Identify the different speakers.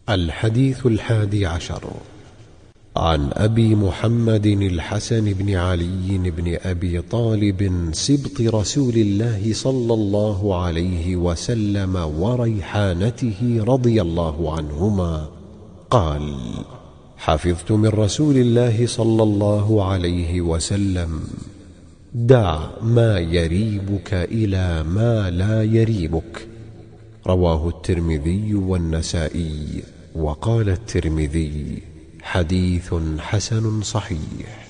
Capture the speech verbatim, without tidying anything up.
Speaker 1: الحديث الحادي عشر. عن أبي محمد الحسن بن علي بن أبي طالب سبط رسول الله صلى الله عليه وسلم وريحانته رضي الله عنهما قال: حفظت من رسول الله صلى الله عليه وسلم: دع ما يريبك إلى ما لا يريبك. رواه الترمذي والنسائي، وقال الترمذي: حديث حسن صحيح.